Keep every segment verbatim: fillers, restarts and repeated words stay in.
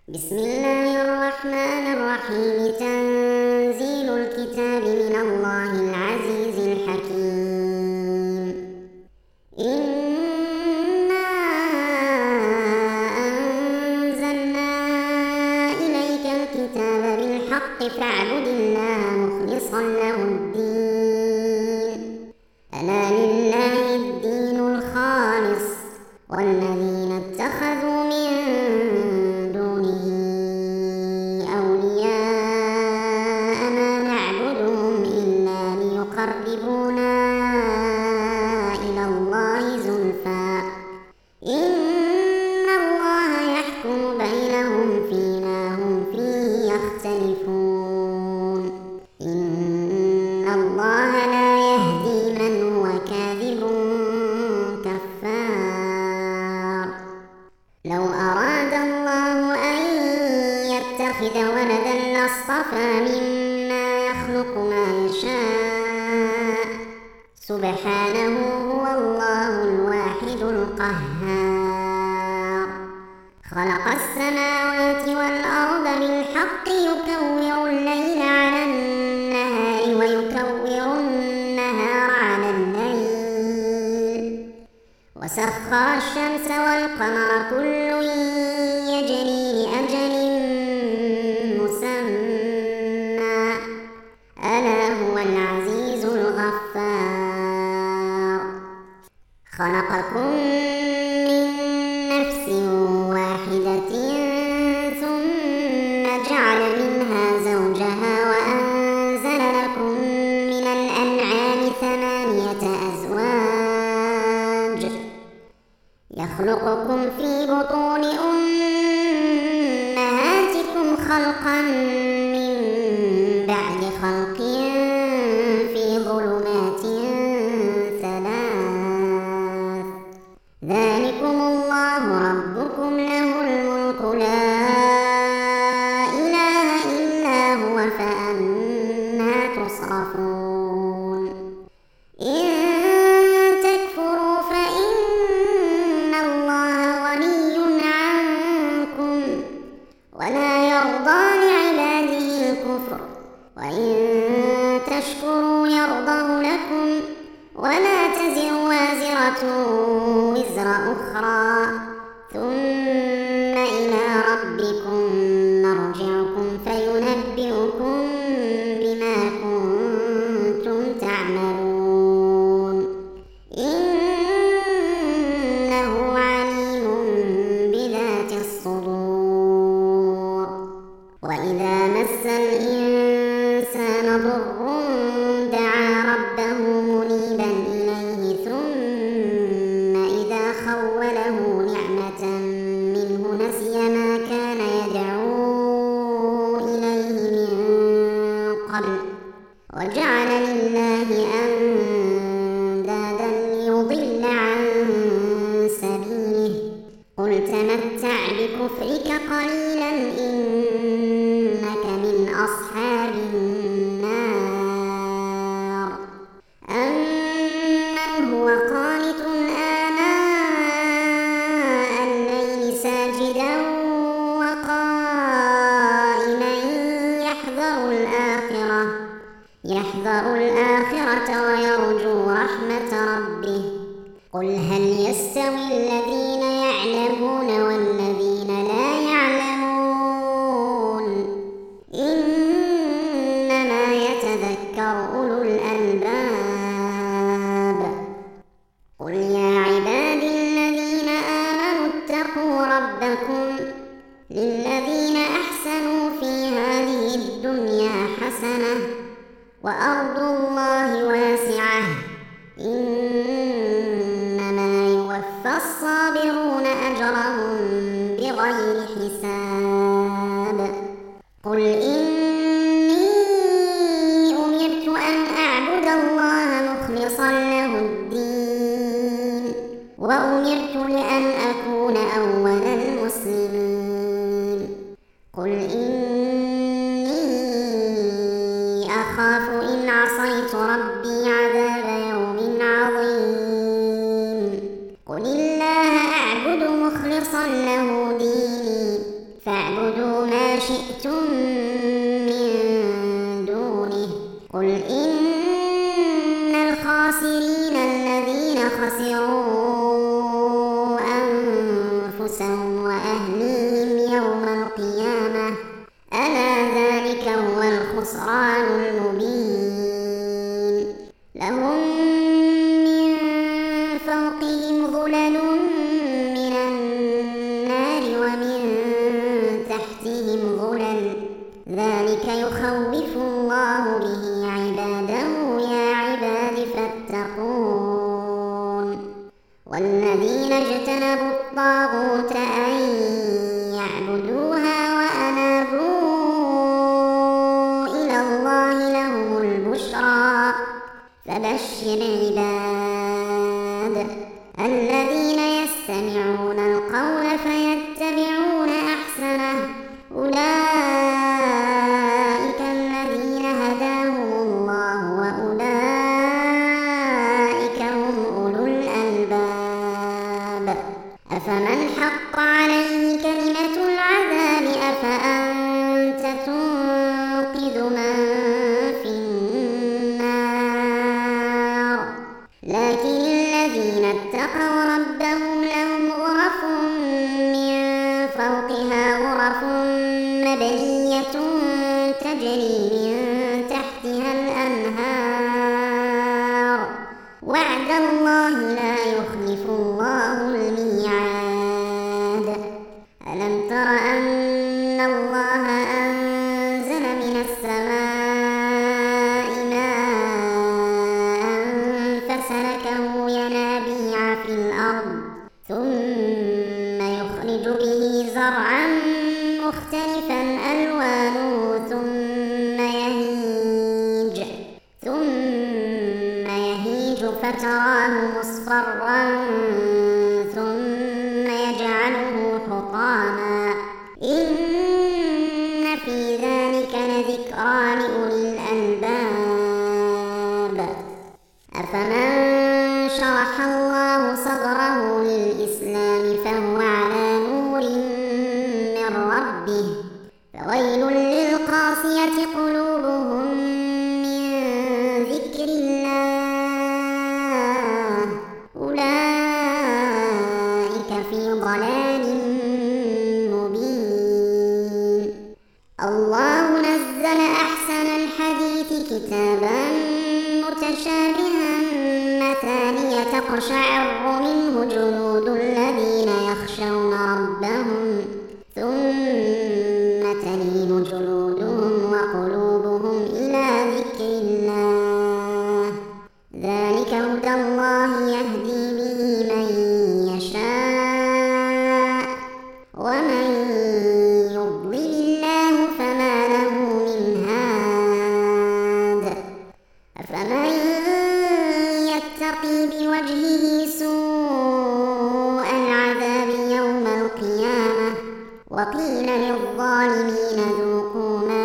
بسم الله الرحمن الرحيم. تنزيل الكتاب من الله العزيز الحكيم. إنا أنزلنا إليك الكتاب بالحق فاعبد الله مخلصا له الدين. ألا لله الدين الخالص والذين اتخذوا من دونه أولياء ما نعبدهم إلا ليقربونا إلى الله زلفى إن الله يحكم بينهم فيما هم فيه يختلفون. إن الله لا يهدي من هو كاذب كفار. لو أراد الله أن يتخذ ولدا لاصطفى مما يخلق ما يشاء سبحانه هو الله الواحد القهار. خلق السماوات والأرض بالحق يكور الليل على النهار ويكور النهار على الليل وسخر الشمس والقمر كل يجري لأجل مسمى ألا هو العزيز الغفار. خلقكم من نفس واحدة ثم جعل منها زوجها وأنزل لكم من الأنعام ثمانية أزواج يخلقكم في بطون أمهاتكم خلقا من بعد خلق في ظلمات ثلاث ذلكم الله ربكم له الملك لا إله إلا هو فأنى تصرفون. إن تكفروا فإن الله غني عنكم ولا يرضى لعباده الكفر وإن تشكروا يرضه لكم ولا تزر وازرة وزر أخرى ثم إلى ربكم مرجعكم فينبئكم بما كنتم تعملون. إنه عليم بذات الصدور. وإذا مس الإنسان ضر دعا ربه منيبا إليه ثم إذا خوله نعمة منه نسي ما كان يدعو إليه من قبل وجعل لله أندادا ليضل عن سبيله. قل تمتع بكفرك قليلا إنك من أصحاب النار. أمن هو قانت آناء الليل ساجدا وقائما يحذر الآخرة يحذر الآخرة ويرجو رحمة ربه. قل هل يستوي الذين يعلمون والذين لا يعلمون إنما يتذكر أولو الألباب. قل يا عبادي الذين آمنوا اتقوا ربكم للذين أحسنوا في هذه الدنيا حسنة وأرض الله واسعة إنما يوفى الصابرون أجرهم بغير حساب. قل إني أمرت أن أعبد الله مخلصا له الدين وأمرت لأن أكون أول المسلمين. قل إني أخاف إن عصيت ربي عذاب يوم عظيم. قل الله أعبد مخلصا له ديني فاعبدوا ما شئتم من دونه قل إن الخاسرين الذين خسروا أنفسهم وأهليهم يوم القيامة ألا ذلك هو الخسران المبين لهم من فوقهم ظلل من النار ومن تحتهم ظلل ذلك يخوف الله به عباده يا عباد فاتقون والذين اجتنبوا الطاغوت أن يعبدوها وأنابوا إلى الله لهم البشرى فبشر عباد الذين يستمعون القول فيتبعون أحسنه أولئك الذين هداهم الله وأولئك هم أولو الألباب أفمن حق عليه كلمة العذاب أفأنت تنقذ من في النار لكن الذين اتقوا ربهم لهم غرف من فوقها غرف مبنية تجري من تحتها الأنهار وعد الله لا يخلف الله الميعاد ألم تر أن الله أنزل من السماء ماء فسلكه ينابيع في الأرض ثم يخرج به زرعا مختلفا ألوانه ثم يهيج ثم يهيج فتراه مصفرا ثم يجعله حطاما إن في ذلك لذكرى لأولي الألباب أفمن شرح الله صدره للإسلام فهو على نور من ربه فويل للقاسية قلوبهم من ذكر الله أولئك في ضلال مبين الله نزل أحسن الحديث كتابا متشابها مثانية تقشعر منه جلود الذين يخشون ربهم ثم تلين جلودهم وقلوبهم إلى ذكر الله ذلك هدى الله يهدي به من يشاء ومن يضلل الله فما له من هاد أفمن يتقي بوجهه سوء العذاب يوم القيامة وقيل للظالمين ذوقوا ما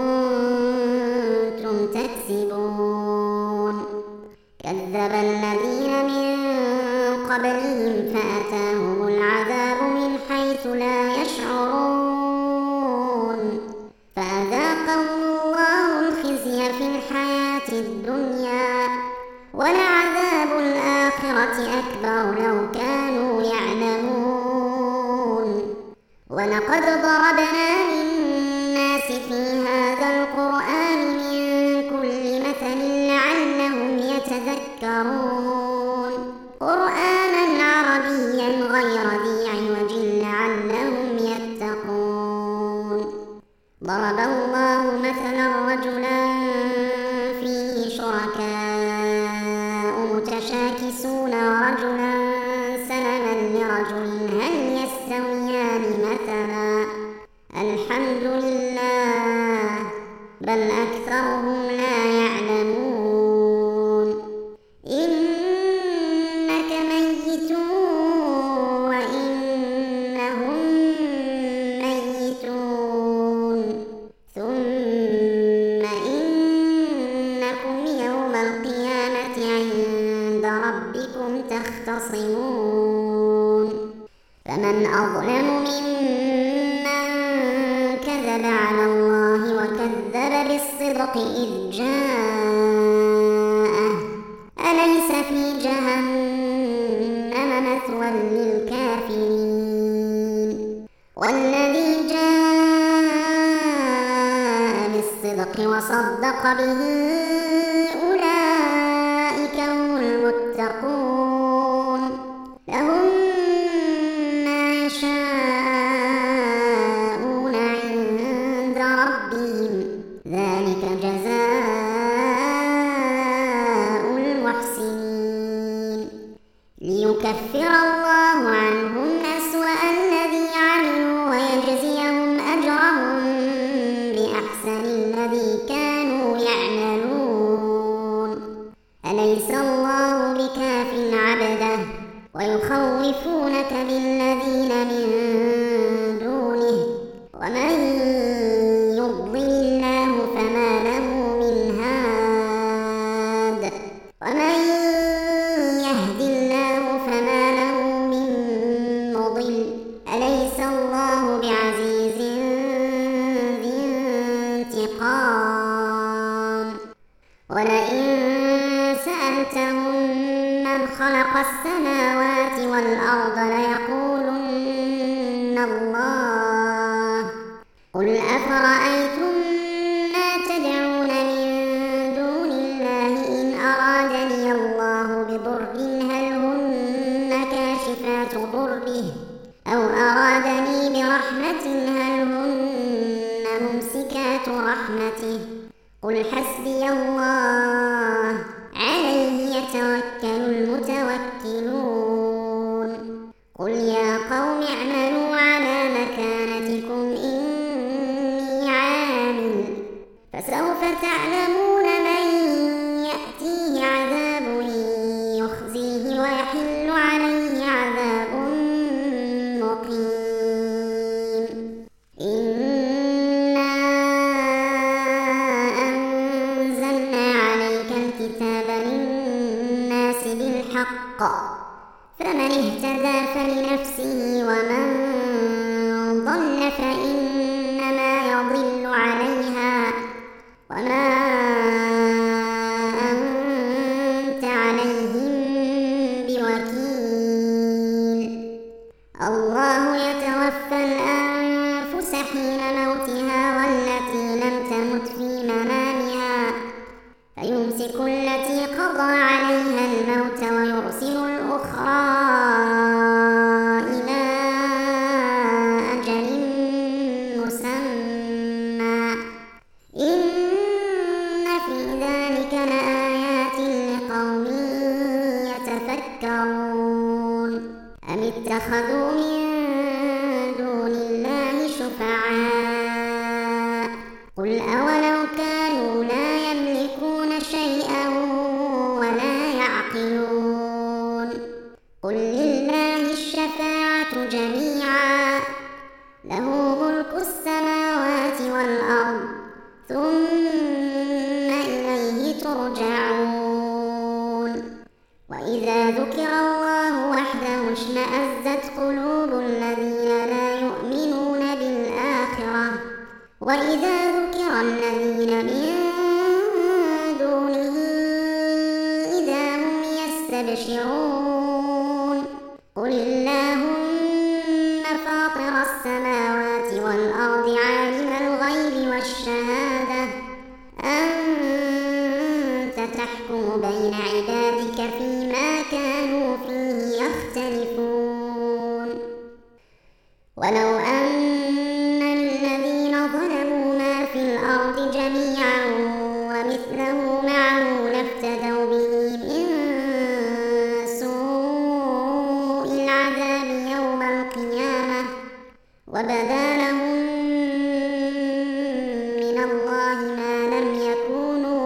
كنتم تكسبون كذب الذين من قبلهم فأتاهم العذاب من حيث لا يشعرون فأذاقهم الله الخزي في الحياة الدنيا ولعذاب الآخرة أكبر لو كانوا يعلمون ولقد ضربنا للناس في هذا القرآن من كل مثل لعلهم يتذكرون قرآنا عربيا غير ذي عوج لعلهم يتقون ضرب الله مثلا رجلا فيه شركاء متشاكسون ورجلا سلما لرجل هل يستويان مثلا الحمد لله بل أكثرهم لا يعلمون إنك ميت وإنهم ميتون ثم إنكم يوم القيامة عند ربكم تختصمون فمن أظلم ممن وكذب بالصدق إذ جاءه أليس في جهنم مثوى للكافرين والذي جاء بالصدق وصدق به أولئك هم المتقون لهم ما يشاءون عند ربهم ذلك جزاء المحسنين ليكفر الله عنهم أسوأ الذي عملوا ويجزيهم أجرهم بأحسن الذي كانوا يعملون أليس الله بكاف عبده ويخوفونك بالذين من دونه ومن يضلل الله فما له من هاد ومن يهد الله فما له من مضل أليس الله بعزيز ذي انتقام ولئن سألتهم من خلق السماوات والأرض ليقولن الله قل أفرأيتم ما تدعون من دون الله إن أرادني الله بضر هل هن كاشفات ضره أو أرادني برحمة هل هن ممسكات رحمته قل حسبي الله عليه يتوكل المتوكلون قل يا قوم اعملوا على مكانتكم إني عامل فسوف تعلمون من يأتيه عذاب يخزيه ويحل عليه عذاب مقيم إنا أنزلنا عليك الكتاب للناس بالحق فمن اهتدى فلنفسه ومن ضل فإنما يضل عليها وما أنت عليهم بوكيل الله يتوفى الأنفس حين موتها والتي لم تمت في منامها فيمسك التي قضى عليها الموت ويرسل الأخرى إلى أجل مسمى إن في ذلك لآيات لقوم يتفكرون أم اتخذوا من دون الله شفعاء قل أولو كانوا لا يملكون شيئا ولا يعقلون قل لله الشفاعة جميعا له ملك السماوات والأرض ثم إليه ترجعون وإذا ذكر الله وحده اشمأزت قلوب الذين لا يؤمنون بالآخرة وإذا ذكر الذين من دونه إذا هم يستبشرون قل اللهم فاطر السماوات والأرض عالم الغيب والشهادة أنت تحكم بين عبادك فيما كانوا فيه يختلفون ولو أن للذين ظلموا ما في الأرض جميعا ومثله معه لافتدوا به من سوء العذاب يوم القيامة وبدا لهم من الله ما لم يكونوا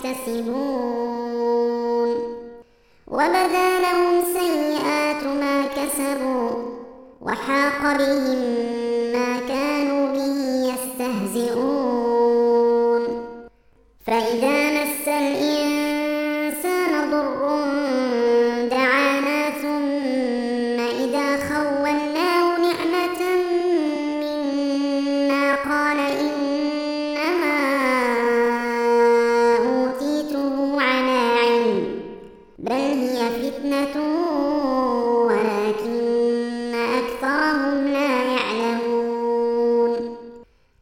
يحتسبون وبدا لهم سيئات ما كسبوا وحاق بهم ما كانوا به يستهزئون فإذا مس الإنسان ضر دعانا ثم إذا خولناه نعمة منا قال إنما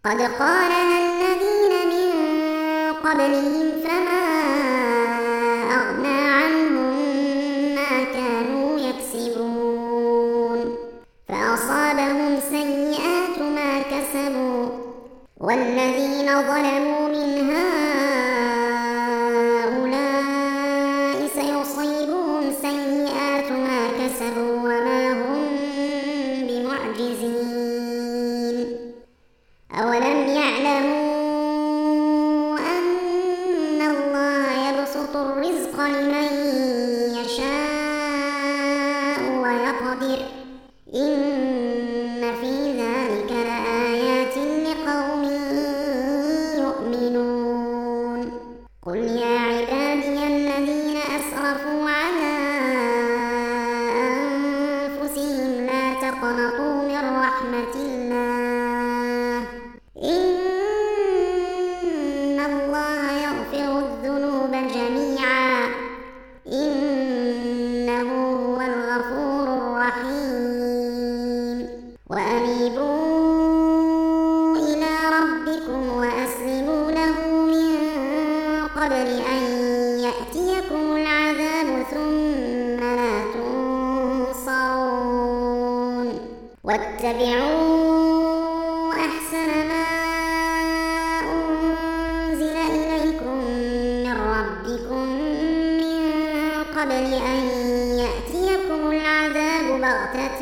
قد قالها الذين من قبلهم فما أغنى عنهم ما كانوا يكسبون فأصابهم سيئات ما كسبوا والذين ظلموا من هؤلاء سيصيبهم سيئات ما كسبوا وما هم بمعجزين أولم يعلموا أن الله يبسط الرزق لمن يشاء ويقدر إن في ذلك لآيات لقوم يؤمنون قل يا عبادي الذين أسرفوا على أنفسهم لا تقنطوا من رحمة الله إن الله يغفر الذنوب جميعا إنه هو الغفور الرحيم وأنيبوا إلى ربكم وأسلموا له من قبل أن يأتيكم العذاب ثم لا تنصرون واتبعوا أحسن ما أنزل إليكم من ربكم من قبل أن يأتيكم العذاب بغتة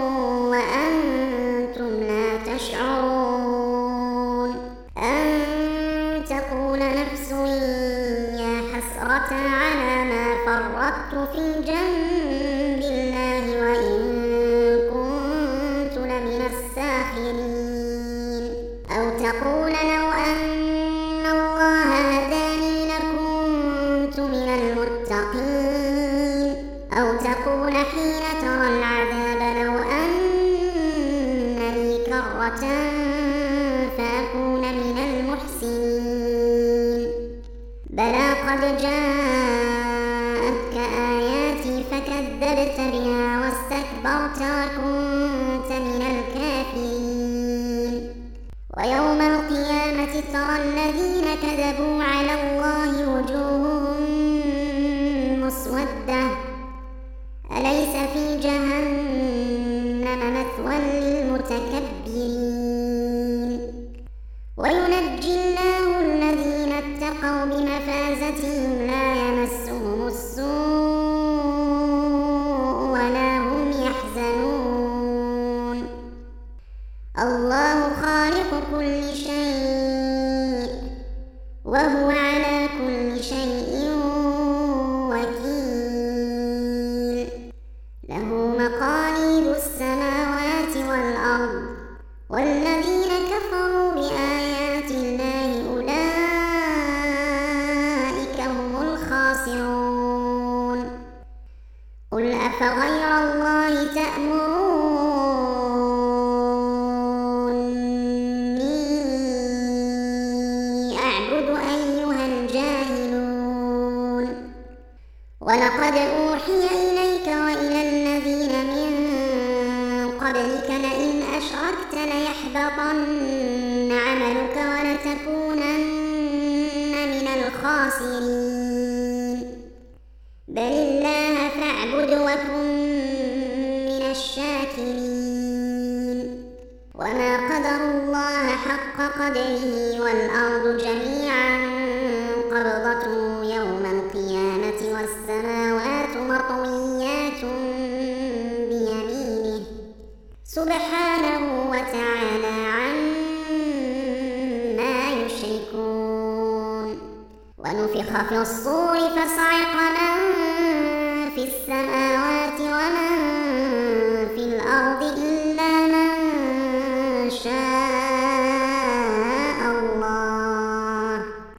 وأنتم لا تشعرون أن تقول نفس يا حسرة على ما فرطت في جنب الله وإن كنت لمن الساخرين أو تقول لو أن الله هداني لكنت من المتقين أو تقول حين ترى العذاب لو أن لي كرة فأكون من المحسنين بلى قد جاءتك آياتي فكذبت بها واستكبرت وكنت من الكافرين ويوم القيامة ترى الذين كذبوا على الله وجوههم مسودة أليس في جهنم مثوى للمتكبرين وينجي الله الذين اتقوا بمفازتهم لا يمسهم السوء ولا هم يحزنون الله خالق كل شيء وهو على كل شيء وكيل له مقاليد السماوات والأرض والذين كفروا بآيات الله أولئك هم الخاسرون قل أفغير الله تأمروني أعبد أيها الجاهلون ولقد أوحي إليك وإلى الذين من قبلك لئن أشركت ليحبطن عملك ولتكونن من الخاسرين بل الله فاعبد وكن من الشاكرين وما قدروا الله حق قدره والأرض جميعا قبضته يوم القيامة والسماوات مطويات بيمينه سبحانه وتعالى عما يشركون ونفخ في الصور فصعق من في السماوات ومن في الأرض إلا من شاء الله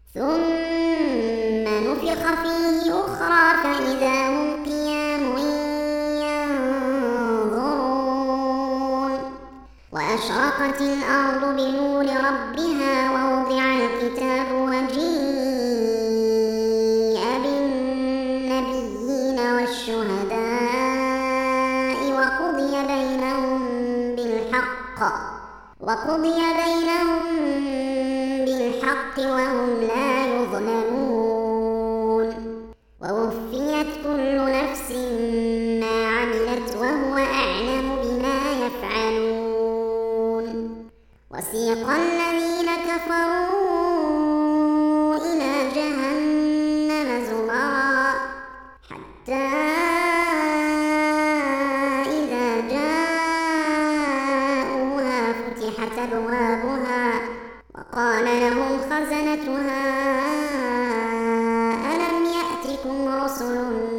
ثم نفخ فيه أخرى فإذا هم قيام ينظرون وأشرقت الأرض بنور ربها ووضع الكتاب وجيء بالنبيين والشهداء وقضي بينهم بالحق وقضي بينهم بالحق وهم لا يظلمون ووفيت كل نفس ما عملت وهو أعلم بما يفعلون وسيق الذين كفروا إلى جهنم زمرا حتى إذا جاءوها فتحت أبوابها وقال لهم خزنتها ألم يأتكم رسل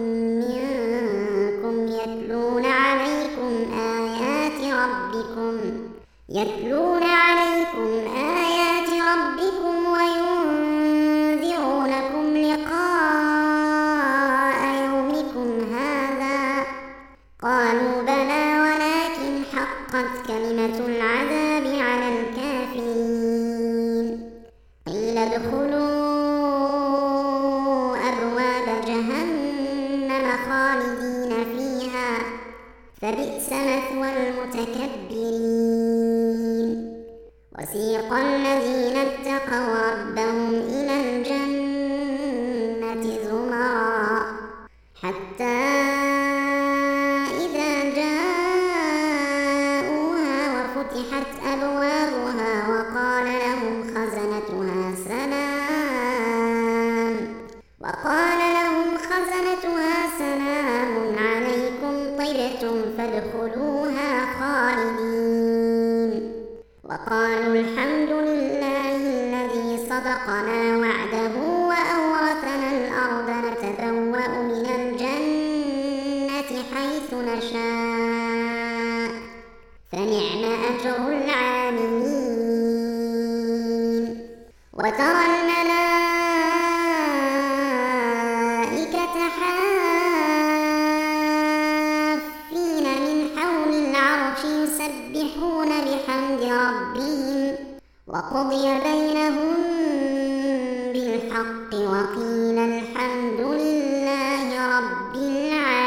منكم يتلون عليكم آيات ربكم يتلون عليكم آيات ربكم وينذرونكم لقاء يومكم هذا قالوا بلى ولكن حقت كلمة العذاب على الكافرين قيل ادخلوا أبواب جهنم خالدين فيها فبئس مثوى المتكبرين وسيق الذين اتقوا ربهم إلى الجنة زمرا حتى إذا جاءوها وفتحت أبوابها وقال لهم خزنتها سلام وقال لهم خزنتها سلام عليكم طبتم فادخلوها خالدين وقالوا الحمد لله الذي صدقنا وعده وأورثنا الأرض نتبوأ من الجنة حيث نشاء فنعم أجر العاملين وترى الملائكة حافين من حول العرش يسبحون بحمد ربهم وقضي بينهم بالحق وقيل الحمد لله رب العالمين.